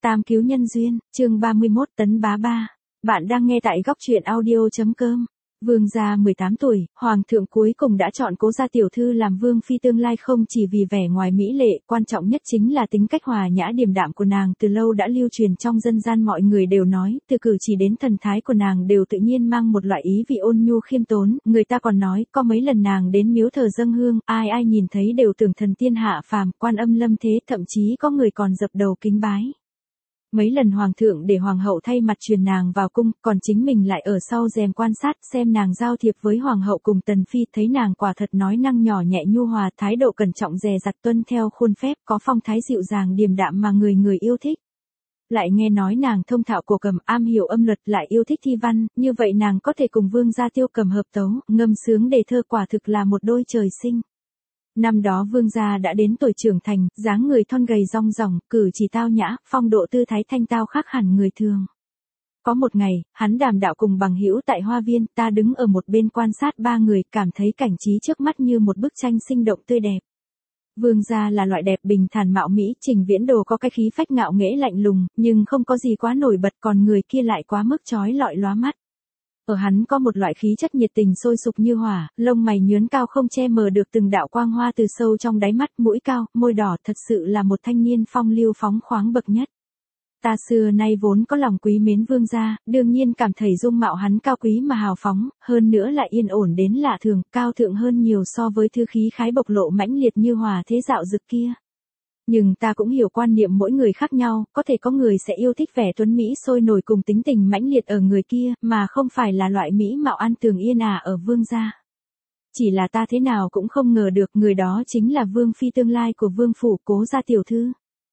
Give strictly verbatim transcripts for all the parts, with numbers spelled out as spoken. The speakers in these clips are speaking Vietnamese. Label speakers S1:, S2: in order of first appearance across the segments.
S1: Tam cứu nhân duyên, chương ba mươi mốt tấn bá ba. Bạn đang nghe tại góc truyện audio.com. Vương gia mười tám tuổi, hoàng thượng cuối cùng đã chọn Cố gia tiểu thư làm vương phi tương lai không chỉ vì vẻ ngoài mỹ lệ, quan trọng nhất chính là tính cách hòa nhã điềm đạm của nàng từ lâu đã lưu truyền trong dân gian, mọi người đều nói, từ cử chỉ đến thần thái của nàng đều tự nhiên mang một loại ý vị ôn nhu khiêm tốn, người ta còn nói, có mấy lần nàng đến miếu thờ dâng hương, ai ai nhìn thấy đều tưởng thần tiên hạ phàm, quan âm lâm thế, thậm chí có người còn dập đầu kính bái. Mấy lần hoàng thượng để hoàng hậu thay mặt truyền nàng vào cung, còn chính mình lại ở sau rèm quan sát xem nàng giao thiệp với hoàng hậu cùng tần phi, thấy nàng quả thật nói năng nhỏ nhẹ nhu hòa, thái độ cẩn trọng dè dặt tuân theo khuôn phép, có phong thái dịu dàng điềm đạm mà người người yêu thích. Lại nghe nói nàng thông thạo cổ cầm, am hiểu âm luật, lại yêu thích thi văn, như vậy nàng có thể cùng vương gia Tiêu Cầm hợp tấu, ngâm sướng đề thơ, quả thực là một đôi trời sinh. Năm đó vương gia đã đến tuổi trưởng thành, dáng người thon gầy rong ròng, cử chỉ tao nhã, phong độ tư thái thanh tao khác hẳn người thường. Có một ngày, hắn đàm đạo cùng bằng hữu tại hoa viên, ta đứng ở một bên quan sát ba người, cảm thấy cảnh trí trước mắt như một bức tranh sinh động tươi đẹp. Vương gia là loại đẹp bình thản mạo mỹ, Trình Viễn Đồ có cái khí phách ngạo nghễ lạnh lùng, nhưng không có gì quá nổi bật, còn người kia lại quá mức chói lọi lóa mắt. Ở hắn có một loại khí chất nhiệt tình sôi sục như hỏa, lông mày nhướn cao không che mờ được từng đạo quang hoa từ sâu trong đáy mắt, mũi cao, môi đỏ, thật sự là một thanh niên phong lưu phóng khoáng bậc nhất. Ta xưa nay vốn có lòng quý mến vương gia, đương nhiên cảm thấy dung mạo hắn cao quý mà hào phóng, hơn nữa lại yên ổn đến lạ thường, cao thượng hơn nhiều so với thư khí khái bộc lộ mãnh liệt như hòa thế dạo dực kia. Nhưng ta cũng hiểu quan niệm mỗi người khác nhau, có thể có người sẽ yêu thích vẻ tuấn mỹ sôi nổi cùng tính tình mãnh liệt ở người kia, mà không phải là loại mỹ mạo an tường yên ả ở vương gia. Chỉ là ta thế nào cũng không ngờ được người đó chính là vương phi tương lai của vương phủ, Cố gia tiểu thư.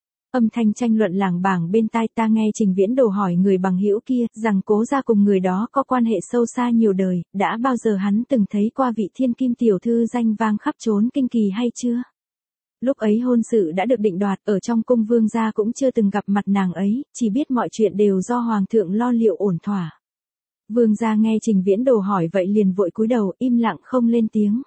S1: Âm thanh tranh luận lảng bảng bên tai, ta nghe Trình Viễn Đồ hỏi người bằng hữu kia, rằng Cố gia cùng người đó có quan hệ sâu xa nhiều đời, đã bao giờ hắn từng thấy qua vị thiên kim tiểu thư danh vang khắp trốn kinh kỳ hay chưa? Lúc ấy hôn sự đã được định đoạt, ở trong cung vương gia cũng chưa từng gặp mặt nàng ấy, chỉ biết mọi chuyện đều do hoàng thượng lo liệu ổn thỏa. Vương gia nghe Trình Viễn Đồ hỏi vậy liền vội cúi đầu, im lặng không lên tiếng.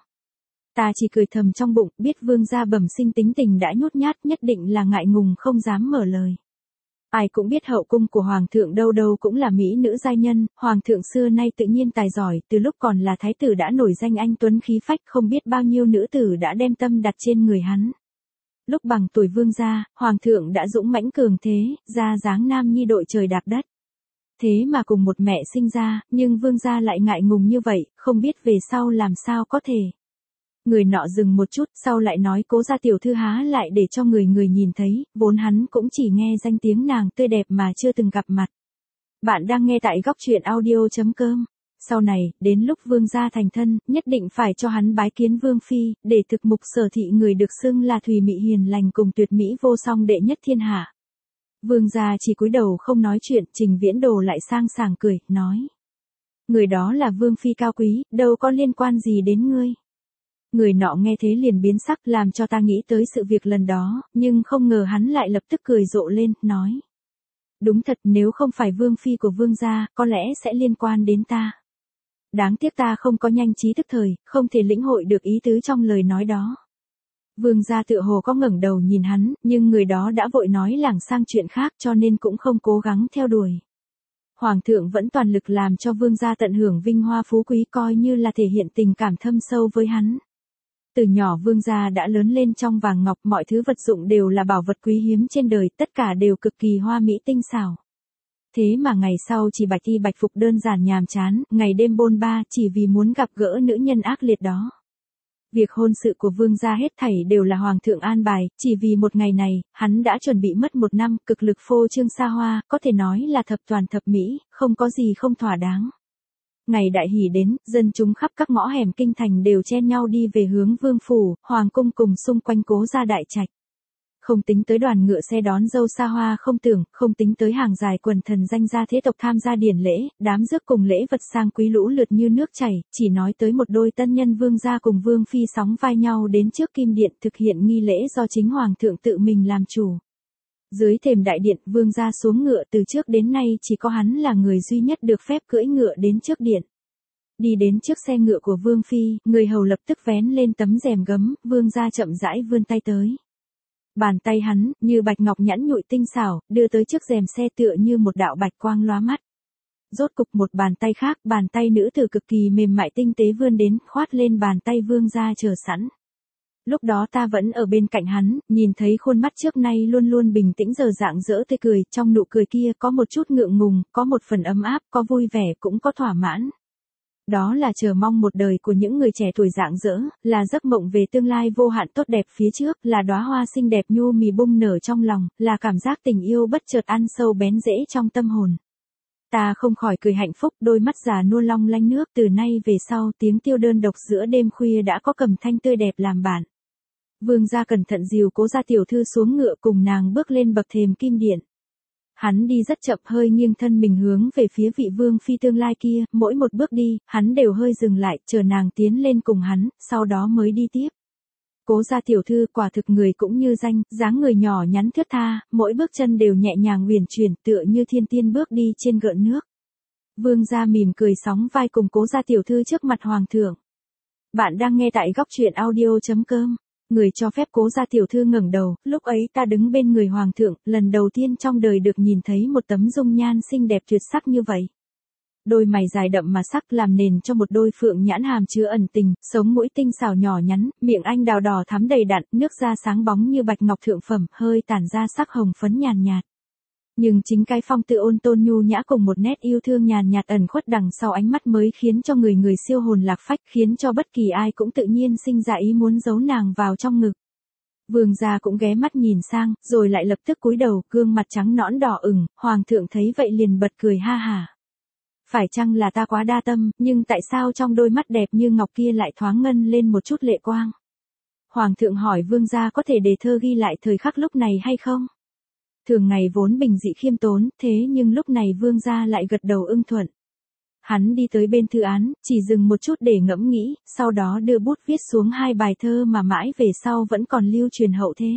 S1: Ta chỉ cười thầm trong bụng, biết vương gia bẩm sinh tính tình đã nhút nhát, nhất định là ngại ngùng không dám mở lời. Ai cũng biết hậu cung của hoàng thượng đâu đâu cũng là mỹ nữ giai nhân, hoàng thượng xưa nay tự nhiên tài giỏi, từ lúc còn là thái tử đã nổi danh anh tuấn khí phách, không biết bao nhiêu nữ tử đã đem tâm đặt trên người hắn. Lúc bằng tuổi vương gia, hoàng thượng đã dũng mãnh cường thế, ra dáng nam nhi đội trời đạp đất. Thế mà cùng một mẹ sinh ra, nhưng vương gia lại ngại ngùng như vậy, không biết về sau làm sao có thể. Người nọ dừng một chút, sau lại nói Cố gia tiểu thư há lại để cho người người nhìn thấy, vốn hắn cũng chỉ nghe danh tiếng nàng tươi đẹp mà chưa từng gặp mặt. Bạn đang nghe tại góc truyện audio.com. Sau này, đến lúc vương gia thành thân, nhất định phải cho hắn bái kiến vương phi, để thực mục sở thị người được xưng là thùy mị hiền lành cùng tuyệt mỹ vô song đệ nhất thiên hạ. Vương gia chỉ cúi đầu không nói chuyện, Trình Viễn Đồ lại sang sảng cười, nói. Người đó là vương phi cao quý, đâu có liên quan gì đến ngươi. Người nọ nghe thế liền biến sắc, làm cho ta nghĩ tới sự việc lần đó, nhưng không ngờ hắn lại lập tức cười rộ lên, nói. Đúng thật, nếu không phải vương phi của vương gia, có lẽ sẽ liên quan đến ta. Đáng tiếc ta không có nhanh trí tức thời, không thể lĩnh hội được ý tứ trong lời nói đó. Vương gia tựa hồ có ngẩng đầu nhìn hắn, nhưng người đó đã vội nói lảng sang chuyện khác cho nên cũng không cố gắng theo đuổi. Hoàng thượng vẫn toàn lực làm cho vương gia tận hưởng vinh hoa phú quý, coi như là thể hiện tình cảm thâm sâu với hắn. Từ nhỏ vương gia đã lớn lên trong vàng ngọc, mọi thứ vật dụng đều là bảo vật quý hiếm trên đời, tất cả đều cực kỳ hoa mỹ tinh xảo. Thế mà ngày sau chỉ bạch y bạch phục đơn giản nhàm chán, ngày đêm bôn ba chỉ vì muốn gặp gỡ nữ nhân ác liệt đó. Việc hôn sự của vương gia hết thảy đều là hoàng thượng an bài, chỉ vì một ngày này, hắn đã chuẩn bị mất một năm, cực lực phô trương xa hoa, có thể nói là thập toàn thập mỹ, không có gì không thỏa đáng. Ngày đại hỷ đến, dân chúng khắp các ngõ hẻm kinh thành đều chen nhau đi về hướng vương phủ, hoàng cung cùng xung quanh Cố gia đại trạch. Không tính tới đoàn ngựa xe đón dâu xa hoa không tưởng, không tính tới hàng dài quần thần danh gia thế tộc tham gia điển lễ, đám rước cùng lễ vật sang quý lũ lượt như nước chảy, chỉ nói tới một đôi tân nhân vương gia cùng vương phi sóng vai nhau đến trước kim điện thực hiện nghi lễ do chính hoàng thượng tự mình làm chủ. Dưới thềm đại điện, vương gia xuống ngựa, từ trước đến nay chỉ có hắn là người duy nhất được phép cưỡi ngựa đến trước điện. Đi đến trước xe ngựa của vương phi, người hầu lập tức vén lên tấm rèm gấm, vương gia chậm rãi vươn tay tới. Bàn tay hắn, như bạch ngọc nhẵn nhụi tinh xảo, đưa tới trước rèm xe tựa như một đạo bạch quang lóa mắt. Rốt cục một bàn tay khác, bàn tay nữ tử cực kỳ mềm mại tinh tế vươn đến, khoát lên bàn tay Vương gia chờ sẵn. Lúc đó ta vẫn ở bên cạnh hắn, nhìn thấy khuôn mắt trước nay luôn luôn bình tĩnh giờ rạng rỡ tươi cười, trong nụ cười kia có một chút ngượng ngùng, có một phần ấm áp, có vui vẻ cũng có thỏa mãn. Đó là chờ mong một đời của những người trẻ tuổi rạng rỡ, là giấc mộng về tương lai vô hạn tốt đẹp phía trước, là đóa hoa xinh đẹp nhu mì bung nở trong lòng, là cảm giác tình yêu bất chợt ăn sâu bén rễ trong tâm hồn. Ta không khỏi cười hạnh phúc, đôi mắt già nua long lanh nước, từ nay về sau tiếng tiêu đơn độc giữa đêm khuya đã có cầm thanh tươi đẹp làm bạn. Vương gia cẩn thận dìu Cố gia tiểu thư xuống ngựa cùng nàng bước lên bậc thềm kim điện. Hắn đi rất chậm, hơi nghiêng thân mình hướng về phía vị vương phi tương lai kia, mỗi một bước đi, hắn đều hơi dừng lại, chờ nàng tiến lên cùng hắn, sau đó mới đi tiếp. Cố gia tiểu thư quả thực người cũng như danh, dáng người nhỏ nhắn thướt tha, mỗi bước chân đều nhẹ nhàng uyển chuyển, tựa như thiên tiên bước đi trên gợn nước. Vương gia mỉm cười sóng vai cùng Cố gia tiểu thư trước mặt hoàng thượng. Bạn đang nghe tại góc truyện audio chấm com. Người cho phép Cố gia tiểu thư ngẩng đầu, lúc ấy ta đứng bên người hoàng thượng, lần đầu tiên trong đời được nhìn thấy một tấm dung nhan xinh đẹp tuyệt sắc như vậy. Đôi mày dài đậm mà sắc làm nền cho một đôi phượng nhãn hàm chứa ẩn tình, sống mũi tinh xảo nhỏ nhắn, miệng anh đào đỏ thắm đầy đặn, nước da sáng bóng như bạch ngọc thượng phẩm, hơi tản ra sắc hồng phấn nhàn nhạt. Nhưng chính cái phong tự ôn tôn nhu nhã cùng một nét yêu thương nhàn nhạt ẩn khuất đằng sau ánh mắt mới khiến cho người người siêu hồn lạc phách, khiến cho bất kỳ ai cũng tự nhiên sinh ra ý muốn giấu nàng vào trong ngực. Vương gia cũng ghé mắt nhìn sang, rồi lại lập tức cúi đầu, gương mặt trắng nõn đỏ ửng, hoàng thượng thấy vậy liền bật cười ha hả. Phải chăng là ta quá đa tâm, nhưng tại sao trong đôi mắt đẹp như ngọc kia lại thoáng ngân lên một chút lệ quang? Hoàng thượng hỏi vương gia có thể đề thơ ghi lại thời khắc lúc này hay không? Thường ngày vốn bình dị khiêm tốn, thế nhưng lúc này vương gia lại gật đầu ưng thuận. Hắn đi tới bên thư án, chỉ dừng một chút để ngẫm nghĩ, sau đó đưa bút viết xuống hai bài thơ mà mãi về sau vẫn còn lưu truyền hậu thế.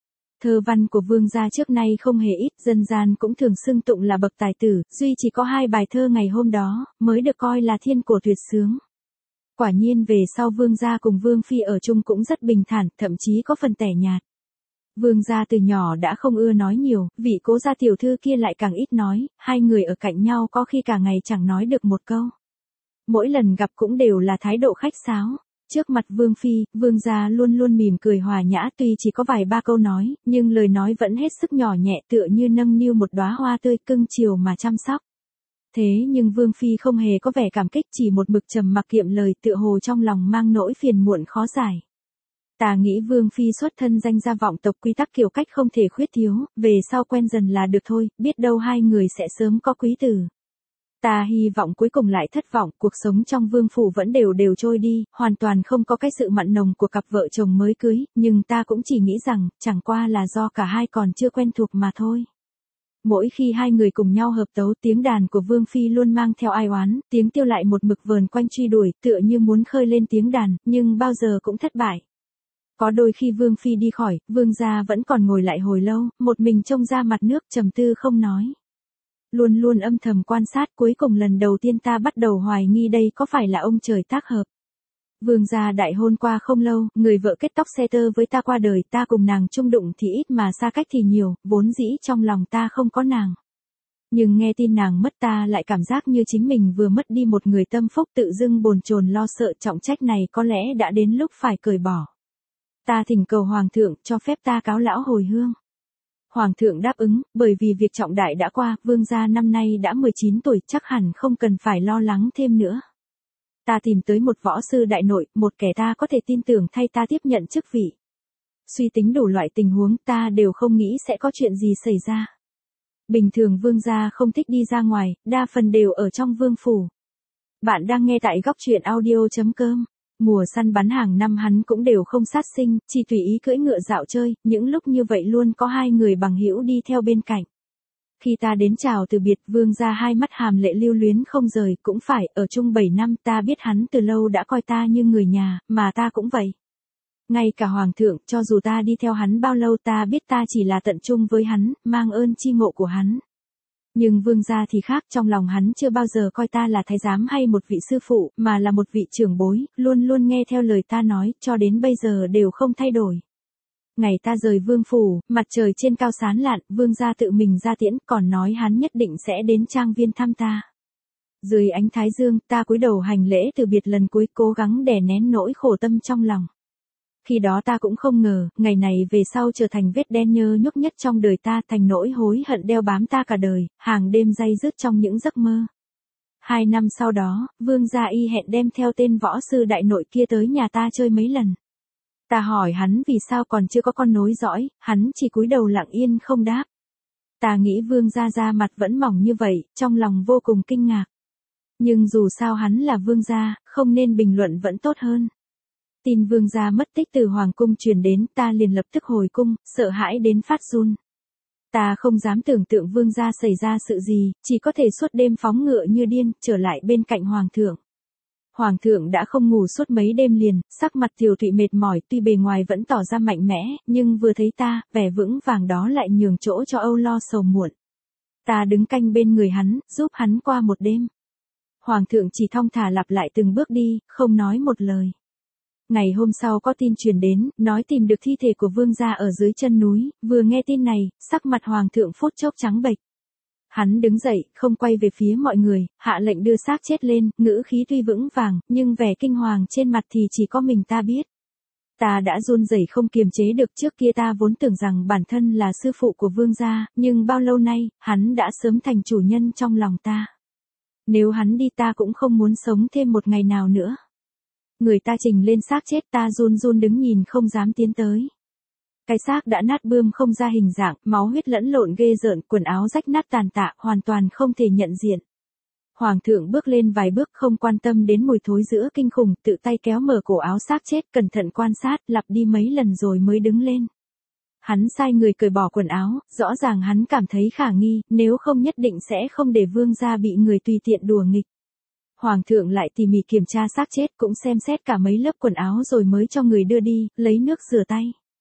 S1: Thơ văn của vương gia trước nay không hề ít, dân gian cũng thường xưng tụng là bậc tài tử, duy chỉ có hai bài thơ ngày hôm đó, mới được coi là thiên cổ tuyệt sướng. Quả nhiên về sau vương gia cùng vương phi ở chung cũng rất bình thản, thậm chí có phần tẻ nhạt. Vương gia từ nhỏ đã không ưa nói nhiều, vị Cố gia tiểu thư kia lại càng ít nói, hai người ở cạnh nhau có khi cả ngày chẳng nói được một câu. Mỗi lần gặp cũng đều là thái độ khách sáo. Trước mặt vương phi, vương gia luôn luôn mỉm cười hòa nhã, tuy chỉ có vài ba câu nói, nhưng lời nói vẫn hết sức nhỏ nhẹ tựa như nâng niu một đóa hoa tươi cưng chiều mà chăm sóc. Thế nhưng vương phi không hề có vẻ cảm kích, chỉ một mực trầm mặc kiệm lời, tựa hồ trong lòng mang nỗi phiền muộn khó giải. Ta nghĩ vương phi xuất thân danh gia vọng tộc, quy tắc kiểu cách không thể khuyết thiếu, về sau quen dần là được thôi, biết đâu hai người sẽ sớm có quý tử. Ta hy vọng cuối cùng lại thất vọng, cuộc sống trong vương phủ vẫn đều đều trôi đi, hoàn toàn không có cái sự mặn nồng của cặp vợ chồng mới cưới, nhưng ta cũng chỉ nghĩ rằng, chẳng qua là do cả hai còn chưa quen thuộc mà thôi. Mỗi khi hai người cùng nhau hợp tấu, tiếng đàn của vương phi luôn mang theo ai oán, tiếng tiêu lại một mực vờn quanh truy đuổi, tựa như muốn khơi lên tiếng đàn, nhưng bao giờ cũng thất bại. Có đôi khi vương phi đi khỏi, vương gia vẫn còn ngồi lại hồi lâu, một mình trông ra mặt nước trầm tư không nói. Luôn luôn âm thầm quan sát, cuối cùng lần đầu tiên ta bắt đầu hoài nghi đây có phải là ông trời tác hợp. Vương gia đại hôn qua không lâu, người vợ kết tóc xe tơ với ta qua đời, ta cùng nàng chung đụng thì ít mà xa cách thì nhiều, vốn dĩ trong lòng ta không có nàng. Nhưng nghe tin nàng mất ta lại cảm giác như chính mình vừa mất đi một người tâm phúc, tự dưng bồn chồn lo sợ, trọng trách này có lẽ đã đến lúc phải cởi bỏ. Ta thỉnh cầu hoàng thượng cho phép ta cáo lão hồi hương. Hoàng thượng đáp ứng, bởi vì việc trọng đại đã qua, vương gia năm nay đã mười chín tuổi, chắc hẳn không cần phải lo lắng thêm nữa. Ta tìm tới một võ sư đại nội, một kẻ ta có thể tin tưởng thay ta tiếp nhận chức vị. Suy tính đủ loại tình huống, ta đều không nghĩ sẽ có chuyện gì xảy ra. Bình thường vương gia không thích đi ra ngoài, đa phần đều ở trong vương phủ. Bạn đang nghe tại góc truyện audio chấm com. Mùa săn bắn hàng năm hắn cũng đều không sát sinh, chỉ tùy ý cưỡi ngựa dạo chơi, những lúc như vậy luôn có hai người bằng hữu đi theo bên cạnh. Khi ta đến chào từ biệt, vương gia hai mắt hàm lệ lưu luyến không rời, cũng phải, ở chung bảy năm, ta biết hắn từ lâu đã coi ta như người nhà, mà ta cũng vậy. Ngay cả hoàng thượng, cho dù ta đi theo hắn bao lâu, ta biết ta chỉ là tận chung với hắn, mang ơn chi ngộ của hắn. Nhưng vương gia thì khác, trong lòng hắn chưa bao giờ coi ta là thái giám hay một vị sư phụ, mà là một vị trưởng bối, luôn luôn nghe theo lời ta nói, cho đến bây giờ đều không thay đổi. Ngày ta rời vương phủ, mặt trời trên cao sán lạn, vương gia tự mình ra tiễn, còn nói hắn nhất định sẽ đến trang viên thăm ta. Dưới ánh thái dương, ta cúi đầu hành lễ từ biệt lần cuối, cố gắng đè nén nỗi khổ tâm trong lòng. Khi đó ta cũng không ngờ, ngày này về sau trở thành vết đen nhơ nhúc nhất trong đời ta, thành nỗi hối hận đeo bám ta cả đời, hàng đêm day dứt trong những giấc mơ. Hai năm sau đó, vương gia y hẹn đem theo tên võ sư đại nội kia tới nhà ta chơi mấy lần. Ta hỏi hắn vì sao còn chưa có con nối dõi, hắn chỉ cúi đầu lặng yên không đáp. Ta nghĩ vương gia da mặt vẫn mỏng như vậy, trong lòng vô cùng kinh ngạc. Nhưng dù sao hắn là vương gia, không nên bình luận vẫn tốt hơn. Tin vương gia mất tích từ hoàng cung truyền đến, ta liền lập tức hồi cung, sợ hãi đến phát run. Ta không dám tưởng tượng vương gia xảy ra sự gì, chỉ có thể suốt đêm phóng ngựa như điên, trở lại bên cạnh hoàng thượng. Hoàng thượng đã không ngủ suốt mấy đêm liền, sắc mặt tiều tụy mệt mỏi, tuy bề ngoài vẫn tỏ ra mạnh mẽ, nhưng vừa thấy ta, vẻ vững vàng đó lại nhường chỗ cho âu lo sầu muộn. Ta đứng canh bên người hắn, giúp hắn qua một đêm. Hoàng thượng chỉ thong thả lặp lại từng bước đi, không nói một lời. Ngày hôm sau có tin truyền đến, nói tìm được thi thể của vương gia ở dưới chân núi, vừa nghe tin này, sắc mặt hoàng thượng phút chốc trắng bệch. Hắn đứng dậy, không quay về phía mọi người, hạ lệnh đưa xác chết lên, ngữ khí tuy vững vàng, nhưng vẻ kinh hoàng trên mặt thì chỉ có mình ta biết. Ta đã run rẩy không kiềm chế được, trước kia ta vốn tưởng rằng bản thân là sư phụ của vương gia, nhưng bao lâu nay, hắn đã sớm thành chủ nhân trong lòng ta. Nếu hắn đi ta cũng không muốn sống thêm một ngày nào nữa. Người ta trình lên xác chết, ta run run đứng nhìn không dám tiến tới. Cái xác đã nát bươm không ra hình dạng, máu huyết lẫn lộn ghê rợn, quần áo rách nát tàn tạ, hoàn toàn không thể nhận diện. Hoàng thượng bước lên vài bước không quan tâm đến mùi thối giữa kinh khủng, tự tay kéo mở cổ áo xác chết, cẩn thận quan sát, lặp đi mấy lần rồi mới đứng lên. Hắn sai người cởi bỏ quần áo, rõ ràng hắn cảm thấy khả nghi, nếu không nhất định sẽ không để vương gia bị người tùy tiện đùa nghịch. Hoàng thượng lại tỉ mỉ kiểm tra xác chết, cũng xem xét cả mấy lớp quần áo rồi mới cho người đưa đi, lấy nước rửa tay.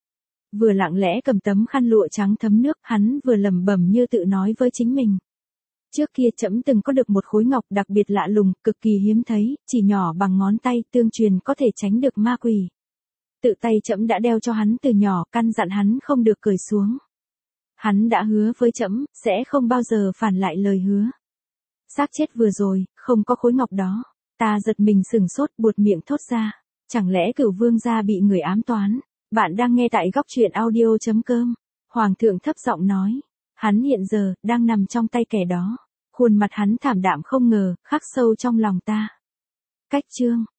S1: Vừa lặng lẽ cầm tấm khăn lụa trắng thấm nước, hắn vừa lẩm bẩm như tự nói với chính mình. Trước kia trẫm từng có được một khối ngọc đặc biệt lạ lùng, cực kỳ hiếm thấy, chỉ nhỏ bằng ngón tay, tương truyền có thể tránh được ma quỷ. Tự tay trẫm đã đeo cho hắn từ nhỏ, căn dặn hắn không được cởi xuống. Hắn đã hứa với trẫm, sẽ không bao giờ phản lại lời hứa. Xác chết vừa rồi, không có khối ngọc đó. Ta giật mình sửng sốt, buột miệng thốt ra. Chẳng lẽ cửu vương gia bị người ám toán? Bạn đang nghe tại góc truyện audio chấm com. Hoàng thượng thấp giọng nói. Hắn hiện giờ, đang nằm trong tay kẻ đó. Khuôn mặt hắn thảm đạm không ngờ, khắc sâu trong lòng ta. Cách chương.